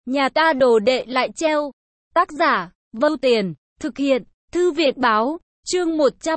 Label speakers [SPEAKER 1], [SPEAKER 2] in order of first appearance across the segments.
[SPEAKER 1] Nhà ta đồ đệ lại treo. Tác giả, Vâu Tiền, thực hiện, Thư viện báo, chương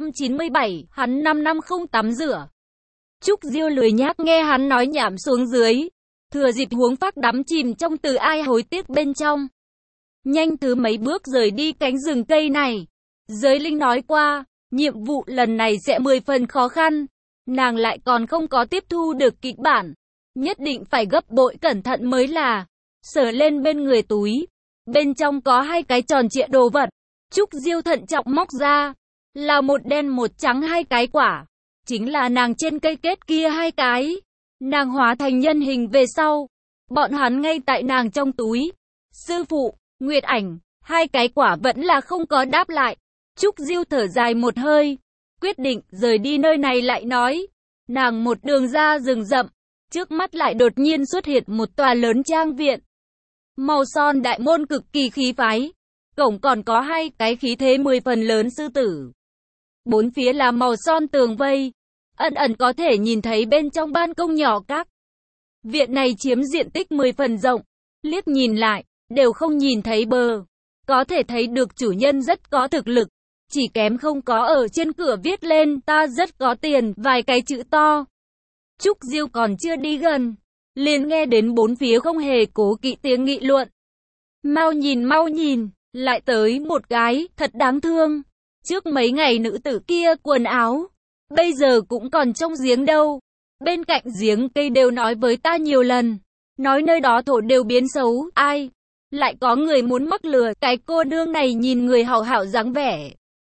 [SPEAKER 1] 197, hắn 5 năm không tắm rửa. Trúc Diêu lười nhác nghe hắn nói nhảm xuống dưới, thừa dịp huống phác đắm chìm trong từ ai hối tiếc bên trong. Nhanh thứ mấy bước rời đi cánh rừng cây này. Giới linh nói qua, nhiệm vụ lần này sẽ 10 phần khó khăn. Nàng lại còn không có tiếp thu được kịch bản. Nhất định phải gấp bội cẩn thận mới là. Sờ lên bên người túi. Bên trong có hai cái tròn trịa đồ vật. Trúc Diêu thận trọng móc ra. Là một đen một trắng hai cái quả. Chính là nàng trên cây kết kia hai cái. Nàng hóa thành nhân hình về sau. Bọn hắn ngay tại nàng trong túi. Sư phụ, Nguyệt Ảnh, hai cái quả vẫn là không có đáp lại. Trúc Diêu thở dài một hơi. Quyết định rời đi nơi này lại nói. Nàng một đường ra rừng rậm. Trước mắt lại đột nhiên xuất hiện một tòa lớn trang viện. Màu son đại môn cực kỳ khí phái. Cổng còn có hai cái khí thế 10 phần lớn sư tử. Bốn phía là màu son tường vây. Ẩn ẩn có thể nhìn thấy bên trong ban công nhỏ các. Viện này chiếm diện tích 10 phần rộng. Liếc nhìn lại, đều không nhìn thấy bờ. Có thể thấy được chủ nhân rất có thực lực. Chỉ kém không có ở trên cửa viết lên ta rất có tiền vài cái chữ to. Trúc Diêu còn chưa đi gần. Liền nghe đến bốn phía không hề cố kỵ tiếng nghị luận. Mau nhìn, lại tới một cái, thật đáng thương. Trước mấy ngày nữ tử kia quần áo, bây giờ cũng còn trong giếng đâu. Bên cạnh giếng cây đều nói với ta nhiều lần. Nói nơi đó thổ đều biến xấu, ai? Lại có người muốn mắc lừa, cái cô nương này nhìn người hảo hảo dáng vẻ.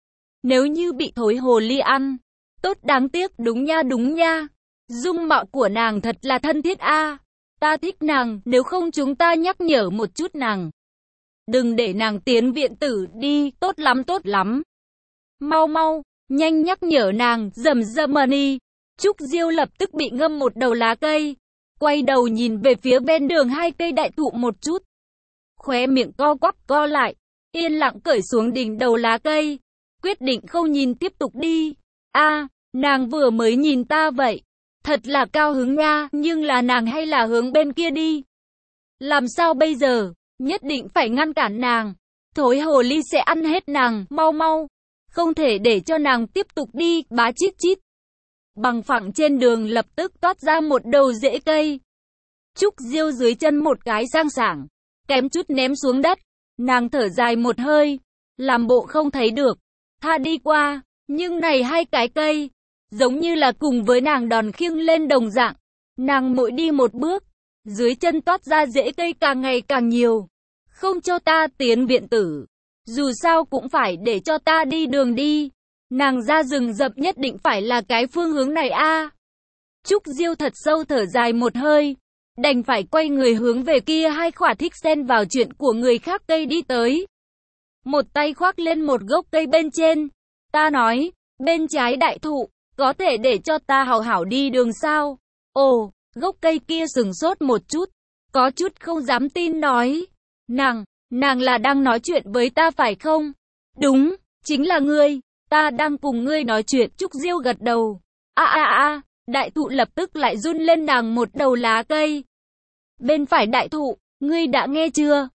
[SPEAKER 1] Nếu như bị thối hồ ly ăn, tốt đáng tiếc, đúng nha. Dung mạo của nàng thật là thân thiết a. Ta thích nàng, nếu không chúng ta nhắc nhở một chút nàng. Đừng để nàng tiến viện tử đi, tốt lắm. Mau, nhanh nhắc nhở nàng, Germany. Trúc Diêu lập tức bị ngâm một đầu lá cây. Quay đầu nhìn về phía bên đường hai cây đại thụ một chút. Khóe miệng co quắp co lại, yên lặng cởi xuống đỉnh đầu lá cây. Quyết định không nhìn tiếp tục đi. Nàng vừa mới nhìn ta vậy. Thật là cao hứng nha, nhưng là nàng hay là hướng bên kia đi? Làm sao bây giờ? Nhất định phải ngăn cản nàng. Thối hồ ly sẽ ăn hết nàng, mau. Không thể để cho nàng tiếp tục đi, bá chít. Bằng phẳng trên đường lập tức toát ra một đầu rễ cây. Trúc Diêu dưới chân một cái sang sảng, kém chút ném xuống đất. Nàng thở dài một hơi, làm bộ không thấy được. Tha đi qua, nhưng này hai cái cây, giống như là cùng với nàng đòn khiêng lên đồng dạng. Nàng mỗi đi một bước, dưới chân toát ra rễ cây càng ngày càng nhiều. Không cho ta tiến viện tử. Dù sao cũng phải để cho ta đi đường đi. Nàng ra rừng rậm nhất định phải là cái phương hướng này a. Trúc Diêu thật sâu thở dài một hơi. Đành phải quay người hướng về kia hai khỏa thích xen vào chuyện của người khác cây đi tới. Một tay khoác lên một gốc cây bên trên. Ta nói, bên trái đại thụ, có thể để cho ta hảo hảo đi đường sao? Ồ, gốc cây kia sừng sốt một chút. Có chút không dám tin nói. Nàng là đang nói chuyện với ta phải không? Đúng, chính là ngươi. Ta đang cùng ngươi nói chuyện. Trúc Diêu gật đầu. Đại thụ lập tức lại run lên nàng một đầu lá cây. Bên phải đại thụ, ngươi đã nghe chưa?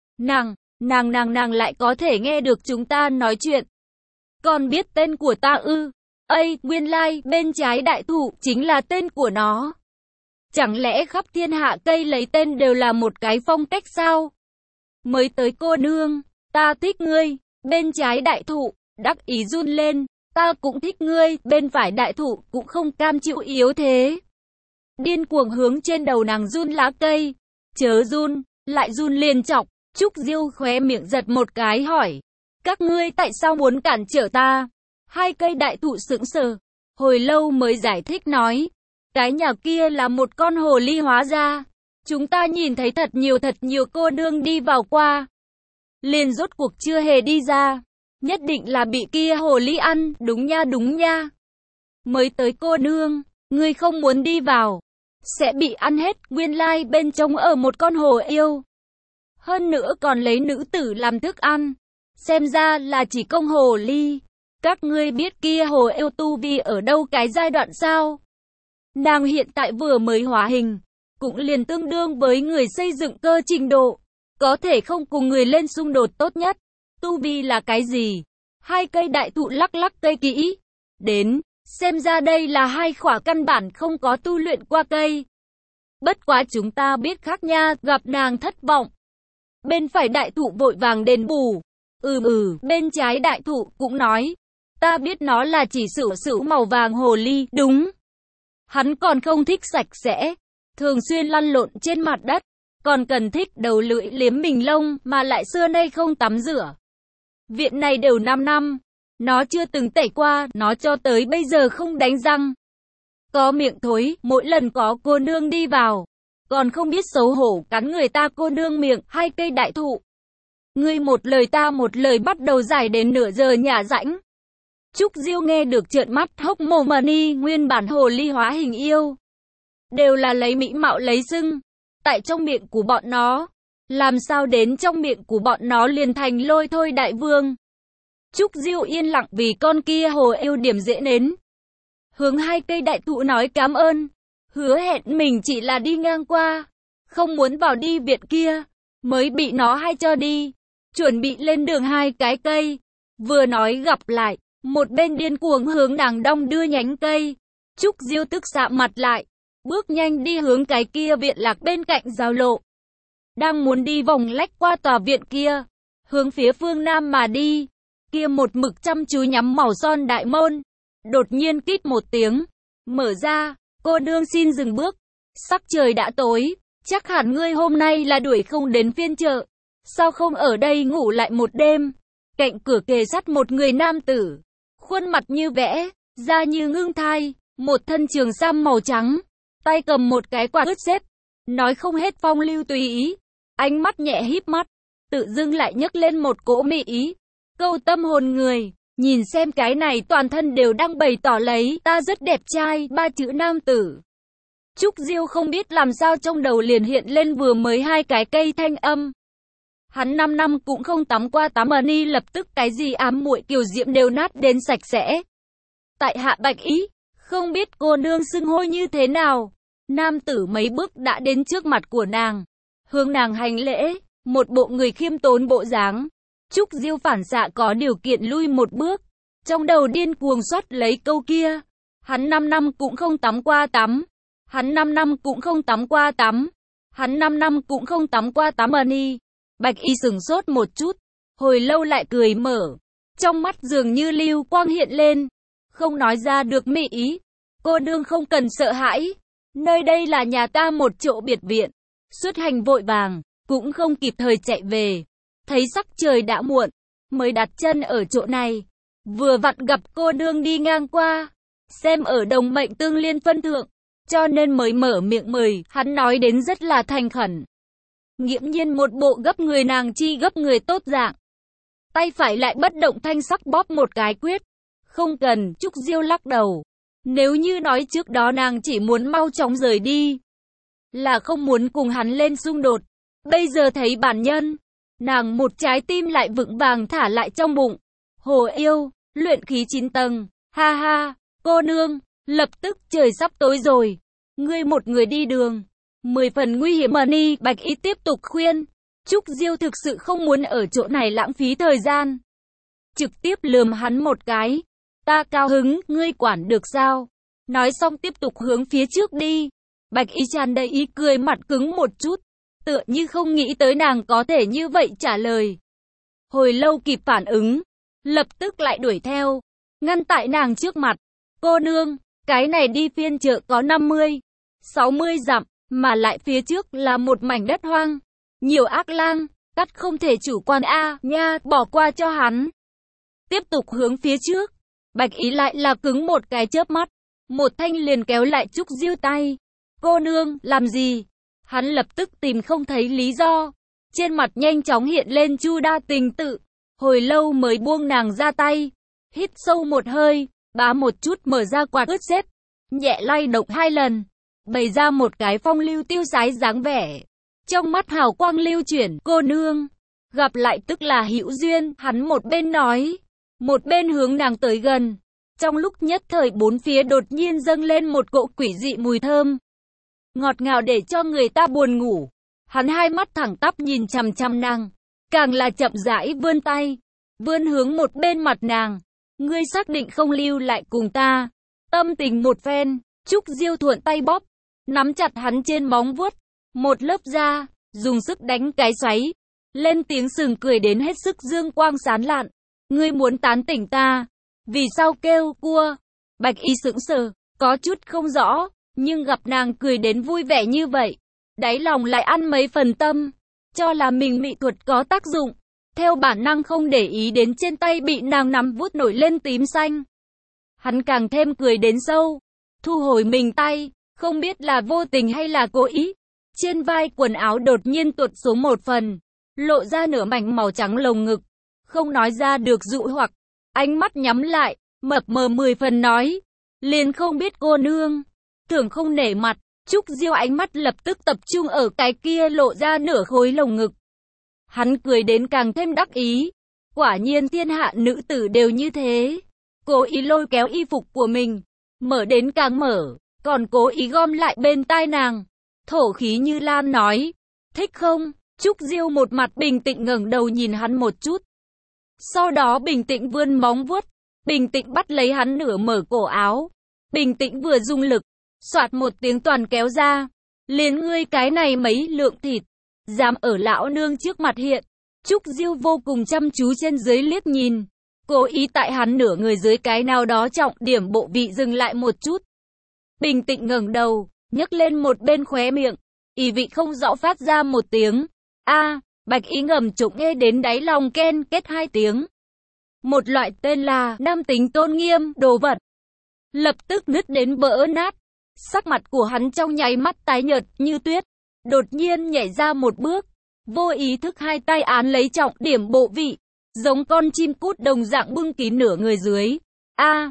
[SPEAKER 1] Nàng lại có thể nghe được chúng ta nói chuyện. Còn biết tên của ta ư? Nguyên lai, bên trái đại thụ chính là tên của nó. Chẳng lẽ khắp thiên hạ cây lấy tên đều là một cái phong cách sao? Mới tới cô nương, ta thích ngươi. Bên trái đại thụ, đắc ý run lên. Ta cũng thích ngươi. Bên phải đại thụ cũng không cam chịu yếu thế. Điên cuồng hướng trên đầu nàng run lá cây. Chớ run, lại run liền chọc. Trúc Diêu khóe miệng giật một cái hỏi. Các ngươi tại sao muốn cản trở ta? Hai cây đại thụ sững sờ. Hồi lâu mới giải thích nói. Cái nhà kia là một con hồ ly hóa ra. Chúng ta nhìn thấy thật nhiều cô nương đi vào qua. Liền rốt cuộc chưa hề đi ra. Nhất định là bị kia hồ ly ăn, đúng nha. Mới tới cô nương, ngươi không muốn đi vào, sẽ bị ăn hết. Nguyên lai bên trong ở một con hồ yêu. Hơn nữa còn lấy nữ tử làm thức ăn. Xem ra là chỉ công hồ ly. Các ngươi biết kia hồ yêu tu vi ở đâu cái giai đoạn sao? Nàng hiện tại vừa mới hóa hình, cũng liền tương đương với người xây dựng cơ trình độ. có thể không cùng người lên xung đột tốt nhất. Tu vi là cái gì? Hai cây đại thụ lắc lắc cây kỹ. Đến, xem ra đây là hai khỏa căn bản không có tu luyện qua cây. Bất quá chúng ta biết khác nha, gặp nàng thất vọng. Bên phải đại thụ vội vàng đền bù. Bên trái đại thụ cũng nói. Ta biết nó là chỉ sửu màu vàng hồ ly, đúng. Hắn còn không thích sạch sẽ, thường xuyên lăn lộn trên mặt đất, còn cần thích đầu lưỡi liếm mình lông mà lại xưa nay không tắm rửa. Viện này đều 5 năm, nó chưa từng tẩy qua, nó cho tới bây giờ không đánh răng. Có miệng thối, mỗi lần có cô nương đi vào, còn không biết xấu hổ cắn người ta cô nương miệng. Hai cây đại thụ. Ngươi một lời ta một lời, bắt đầu dài đến nửa giờ nhả rãnh. Trúc Diêu nghe được trợn mắt hốc mồm. Ni nguyên bản hồ ly hóa hình yêu, đều là lấy mỹ mạo lấy xưng. Tại trong miệng của bọn nó, làm sao đến trong miệng của bọn nó liền thành lôi thôi đại vương. Trúc Diêu yên lặng vì con kia hồ yêu điểm dễ nến. Hướng hai cây đại thụ nói cảm ơn, hứa hẹn mình chỉ là đi ngang qua, không muốn vào đi viện kia, mới bị nó hay cho đi. Chuẩn bị lên đường hai cái cây, vừa nói gặp lại, một bên điên cuồng hướng nàng đong đưa nhánh cây. Trúc Diêu tức sạm mặt lại, bước nhanh đi hướng cái kia viện lạc bên cạnh giao lộ. Đang muốn đi vòng lách qua tòa viện kia, hướng phía phương Nam mà đi, kia một mực chăm chú nhắm màu son đại môn. Đột nhiên kít một tiếng, mở ra, cô nương xin dừng bước, sắc trời đã tối, chắc hẳn ngươi hôm nay là đuổi không đến phiên chợ, sao không ở đây ngủ lại một đêm. Cạnh cửa kề sát một người nam tử, khuôn mặt như vẽ, da như ngưng thai, một thân trường sam màu trắng, tay cầm một cái quạt ướt xếp, nói không hết phong lưu tùy ý, ánh mắt nhẹ híp mắt, tự dưng lại nhấc lên một cỗ mị ý, câu tâm hồn người. Nhìn xem cái này toàn thân đều đang bày tỏ lấy ta rất đẹp trai ba chữ nam tử. Trúc Diêu không biết làm sao trong đầu liền hiện lên vừa mới hai cái cây thanh âm. Hắn 5 năm cũng không tắm qua tắm. Ni lập tức cái gì ám muội kiều diễm đều nát đến sạch sẽ. Tại hạ Bạch Ý, không biết cô nương xưng hô như thế nào. Nam tử mấy bước đã đến trước mặt của nàng, hướng nàng hành lễ, một bộ người khiêm tốn bộ dáng. Trúc Diêu phản xạ có điều kiện lui một bước, trong đầu điên cuồng xoát lấy câu kia. Hắn 5 năm cũng không tắm qua tắm. Hắn 5 năm cũng không tắm qua tắm. Hắn 5 năm cũng không tắm qua tắm. Ni Bạch Y sừng sốt một chút, hồi lâu lại cười mở, trong mắt dường như lưu quang hiện lên, không nói ra được mị ý. Cô nương không cần sợ hãi, nơi đây là nhà ta một chỗ biệt viện. Xuất hành vội vàng, cũng không kịp thời chạy về. Thấy sắc trời đã muộn, mới đặt chân ở chỗ này. Vừa vặn gặp cô nương đi ngang qua, xem ở đồng mệnh tương liên phân thượng, cho nên mới mở miệng mời. Hắn nói đến rất là thành khẩn, nghiễm nhiên một bộ gấp người nàng chi gấp người tốt dạng. Tay phải lại bất động thanh sắc bóp một cái quyết. Không cần. Trúc Diêu lắc đầu. Nếu như nói trước đó nàng chỉ muốn mau chóng rời đi, là không muốn cùng hắn lên xung đột, bây giờ thấy bản nhân, nàng một trái tim lại vững vàng thả lại trong bụng. Hồ yêu, luyện khí 9 tầng, ha ha, cô nương, lập tức trời sắp tối rồi, ngươi một người đi đường, 10 phần nguy hiểm. Ni Bạch Y tiếp tục khuyên. Trúc Diêu thực sự không muốn ở chỗ này lãng phí thời gian, trực tiếp lườm hắn một cái. Ta cao hứng, ngươi quản được sao? Nói xong tiếp tục hướng phía trước đi. Bạch Y tràn đầy ý cười, mặt cứng một chút, tựa như không nghĩ tới nàng có thể như vậy trả lời. Hồi lâu kịp phản ứng, lập tức lại đuổi theo, ngăn tại nàng trước mặt. Cô nương, cái này đi phiên chợ có 50, 60 dặm, mà lại phía trước là một mảnh đất hoang, nhiều ác lang, cắt không thể chủ quan nha, bỏ qua cho hắn. Tiếp tục hướng phía trước, Bạch Y lại là cứng một cái chớp mắt, một thanh liền kéo lại Trúc Diêu tay. Cô nương, làm gì? Hắn lập tức tìm không thấy lý do, trên mặt nhanh chóng hiện lên chu đa tình tự, hồi lâu mới buông nàng ra tay, hít sâu một hơi, bá một chút mở ra quạt ướt xếp, nhẹ lay động 2 lần, bày ra một cái phong lưu tiêu sái dáng vẻ, trong mắt hào quang lưu chuyển. Cô nương, gặp lại tức là hữu duyên. Hắn một bên nói, một bên hướng nàng tới gần. Trong lúc nhất thời bốn phía đột nhiên dâng lên một cỗ quỷ dị mùi thơm, ngọt ngào để cho người ta buồn ngủ. Hắn hai mắt thẳng tắp nhìn chằm chằm nàng, càng là chậm rãi vươn tay, vươn hướng một bên mặt nàng. Ngươi xác định không lưu lại cùng ta? Tâm tình một phen, Trúc Diêu thuận tay bóp, nắm chặt hắn trên móng vuốt, một lớp da, dùng sức đánh cái xoáy, lên tiếng sừng cười đến hết sức dương quang sán lạn. Ngươi muốn tán tỉnh ta? Vì sao kêu cua? Bạch Y sững sờ, có chút không rõ, nhưng gặp nàng cười đến vui vẻ như vậy, đáy lòng lại ăn mấy phần tâm, cho là mình mỹ thuật có tác dụng, theo bản năng không để ý đến trên tay bị nàng nắm vuốt nổi lên tím xanh. Hắn càng thêm cười đến sâu, thu hồi mình tay, không biết là vô tình hay là cố ý. Trên vai quần áo đột nhiên tuột xuống một phần, lộ ra nửa mảnh màu trắng lồng ngực, không nói ra được dụ hoặc. Ánh mắt nhắm lại, mập mờ 10 phần nói, liền không biết cô nương, tưởng không nể mặt. Trúc Diêu ánh mắt lập tức tập trung ở cái kia lộ ra nửa khối lồng ngực. Hắn cười đến càng thêm đắc ý, quả nhiên thiên hạ nữ tử đều như thế. Cố ý lôi kéo y phục của mình, mở đến càng mở, còn cố ý gom lại bên tai nàng. Thổ khí như lan nói, thích không? Trúc Diêu một mặt bình tĩnh ngẩng đầu nhìn hắn một chút. Sau đó bình tĩnh vươn móng vuốt, bình tĩnh bắt lấy hắn nửa mở cổ áo. Bình tĩnh vừa dùng lực, soạt một tiếng toàn kéo ra. Liền ngươi cái này mấy lượng thịt, dám ở lão nương trước mặt hiện. Trúc Diêu vô cùng chăm chú trên dưới liếc nhìn, cố ý tại hắn nửa người dưới cái nào đó trọng điểm bộ vị dừng lại một chút. Bình tĩnh ngẩng đầu, nhấc lên một bên khóe miệng, ý vị không rõ phát ra một tiếng. A, Bạch Y ngầm trụng nghe đến đáy lòng ken kết hai tiếng. Một loại tên là nam tính tôn nghiêm đồ vật, lập tức nứt đến vỡ nát. Sắc mặt của hắn trong nháy mắt tái nhợt như tuyết, đột nhiên nhảy ra một bước, vô ý thức hai tay án lấy trọng điểm bộ vị, giống con chim cút đồng dạng bưng kín nửa người dưới. A,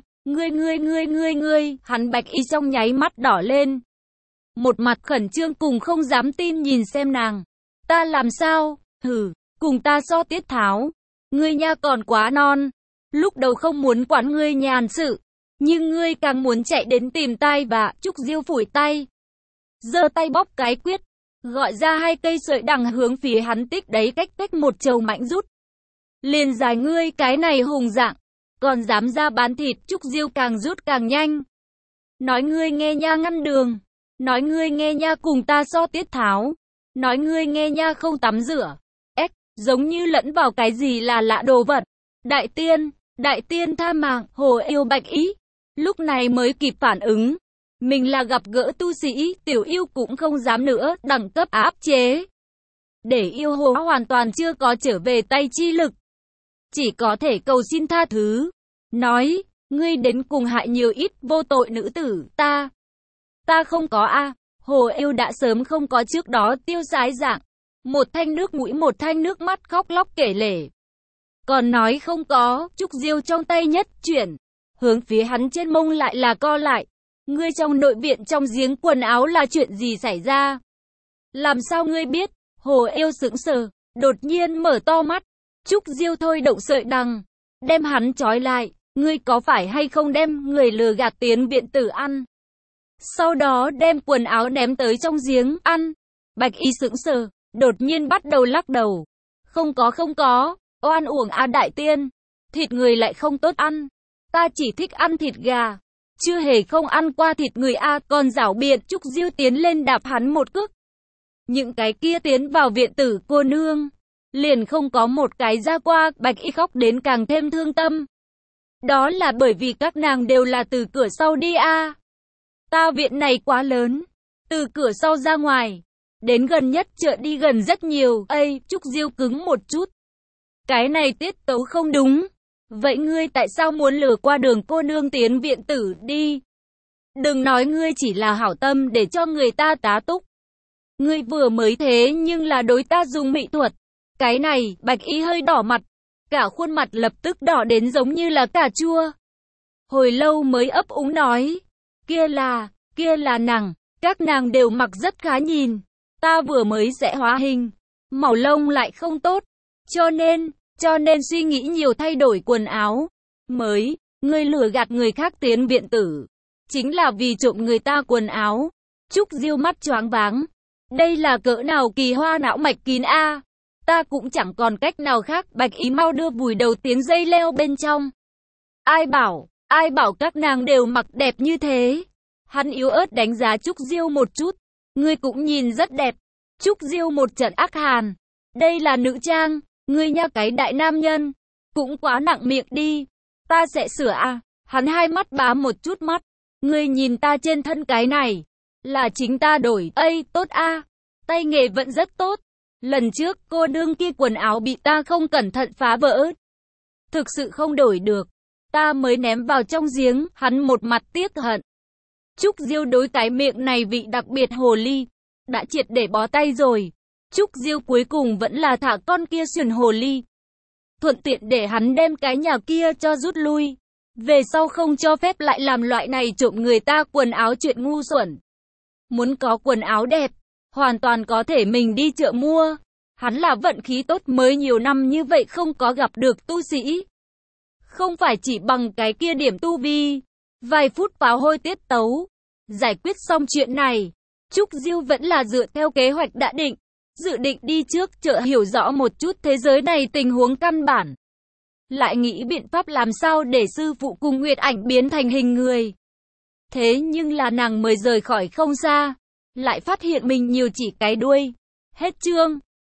[SPEAKER 1] ngươi, hắn Bạch Y trong nháy mắt đỏ lên. Một mặt khẩn trương cùng không dám tin nhìn xem nàng. Ta làm sao? Hừ, cùng ta so tiết tháo. Ngươi nha còn quá non. Lúc đầu không muốn quản ngươi nhàn sự, nhưng ngươi càng muốn chạy đến tìm tai và Trúc Diêu phủi tay, giơ tay bóp cái quyết, gọi ra hai cây sợi đằng hướng phía hắn tích đấy cách một trầu mảnh rút. Liền dài ngươi cái này hùng dạng, còn dám ra bán thịt. Trúc Diêu càng rút càng nhanh. Nói ngươi nghe nha ngăn đường, nói ngươi nghe nha cùng ta so tiết tháo, nói ngươi nghe nha không tắm rửa. Giống như lẫn vào cái gì là lạ đồ vật. Đại tiên tha mạng. Hồ Yêu Bạch Y lúc này mới kịp phản ứng, mình là gặp gỡ tu sĩ, tiểu yêu cũng không dám nữa đẳng cấp áp chế. Để yêu hồ hoàn toàn chưa có trở về tay chi lực, chỉ có thể cầu xin tha thứ. Nói, ngươi đến cùng hại nhiều ít vô tội nữ tử. Ta không có a. Hồ Yêu đã sớm không có trước đó tiêu sái dạng, một thanh nước mũi một thanh nước mắt khóc lóc kể lể. Còn nói không có. Trúc Diêu trong tay nhất chuyển, hướng phía hắn trên mông lại là co lại. Ngươi trong nội viện trong giếng quần áo là chuyện gì xảy ra? Làm sao ngươi biết? Hồ Yêu sững sờ, đột nhiên mở to mắt. Trúc Diêu thôi động sợi đằng, đem hắn trói lại. Ngươi có phải hay không đem người lừa gạt tiến viện tử ăn, sau đó đem quần áo ném tới trong giếng ăn? Bạch Y sững sờ, đột nhiên bắt đầu lắc đầu. Không có, oan uổng a đại tiên, thịt người lại không tốt ăn. Ta chỉ thích ăn thịt gà, chưa hề không ăn qua thịt người a. Còn giảo biện. Trúc Diêu tiến lên đạp hắn một cước. Những cái kia tiến vào viện tử cô nương, liền không có một cái ra qua. Bạch Y khóc đến càng thêm thương tâm. Đó là bởi vì các nàng đều là từ cửa sau đi a. Ta viện này quá lớn, từ cửa sau ra ngoài, đến gần nhất chợ đi gần rất nhiều. Ây, Trúc Diêu cứng một chút. Cái này tiết tấu không đúng. Vậy ngươi tại sao muốn lừa qua đường cô nương tiến viện tử đi? Đừng nói ngươi chỉ là hảo tâm để cho người ta tá túc. Ngươi vừa mới thế nhưng là đối ta dùng mỹ thuật. Cái này, Bạch Y hơi đỏ mặt, cả khuôn mặt lập tức đỏ đến giống như là cà chua. Hồi lâu mới ấp úng nói, kia là nàng, các nàng đều mặc rất khá nhìn. Ta vừa mới sẽ hóa hình, màu lông lại không tốt, cho nên suy nghĩ nhiều thay đổi quần áo. Mới, ngươi lừa gạt người khác tiến viện tử, chính là vì trộm người ta quần áo. Trúc Diêu mắt choáng váng, Đây là cỡ nào kỳ hoa não mạch kín a. Ta cũng chẳng còn cách nào khác, Bạch Ý mau đưa vùi đầu tiếng dây leo bên trong. Ai bảo các nàng đều mặc đẹp như thế. Hắn yếu ớt đánh giá Trúc Diêu một chút. Ngươi cũng nhìn rất đẹp. Trúc Diêu một trận ác hàn. Đây là nữ trang, ngươi nha cái đại nam nhân. Cũng quá nặng miệng đi. Ta sẽ sửa a. Hắn hai mắt bá một chút mắt. Ngươi nhìn ta trên thân cái này. Là chính ta đổi. Ây, tốt a. Tay nghề vẫn rất tốt. Lần trước cô đương kia quần áo bị ta không cẩn thận phá vỡ. Thực sự không đổi được. Ta mới ném vào trong giếng. Hắn một mặt tiếc hận. Trúc Diêu đối cái miệng này vị đặc biệt hồ ly. Đã triệt để bó tay rồi. Trúc Diêu cuối cùng vẫn là thả con kia sườn hồ ly. Thuận tiện để hắn đem cái nhà kia cho rút lui. Về sau không cho phép lại làm loại này trộm người ta quần áo chuyện ngu xuẩn. Muốn có quần áo đẹp, hoàn toàn có thể mình đi chợ mua. Hắn là vận khí tốt mới nhiều năm như vậy không có gặp được tu sĩ. Không phải chỉ bằng cái kia điểm tu vi. Vài phút pháo hôi tiết tấu. Giải quyết xong chuyện này. Trúc Diêu vẫn là dựa theo kế hoạch đã định. Dự định đi trước chợ hiểu rõ một chút thế giới này tình huống căn bản. Lại nghĩ biện pháp làm sao để sư phụ cùng Nguyệt Ảnh biến thành hình người. Thế nhưng là nàng mới rời khỏi không xa. Lại phát hiện mình nhiều chỉ cái đuôi. Hết chương.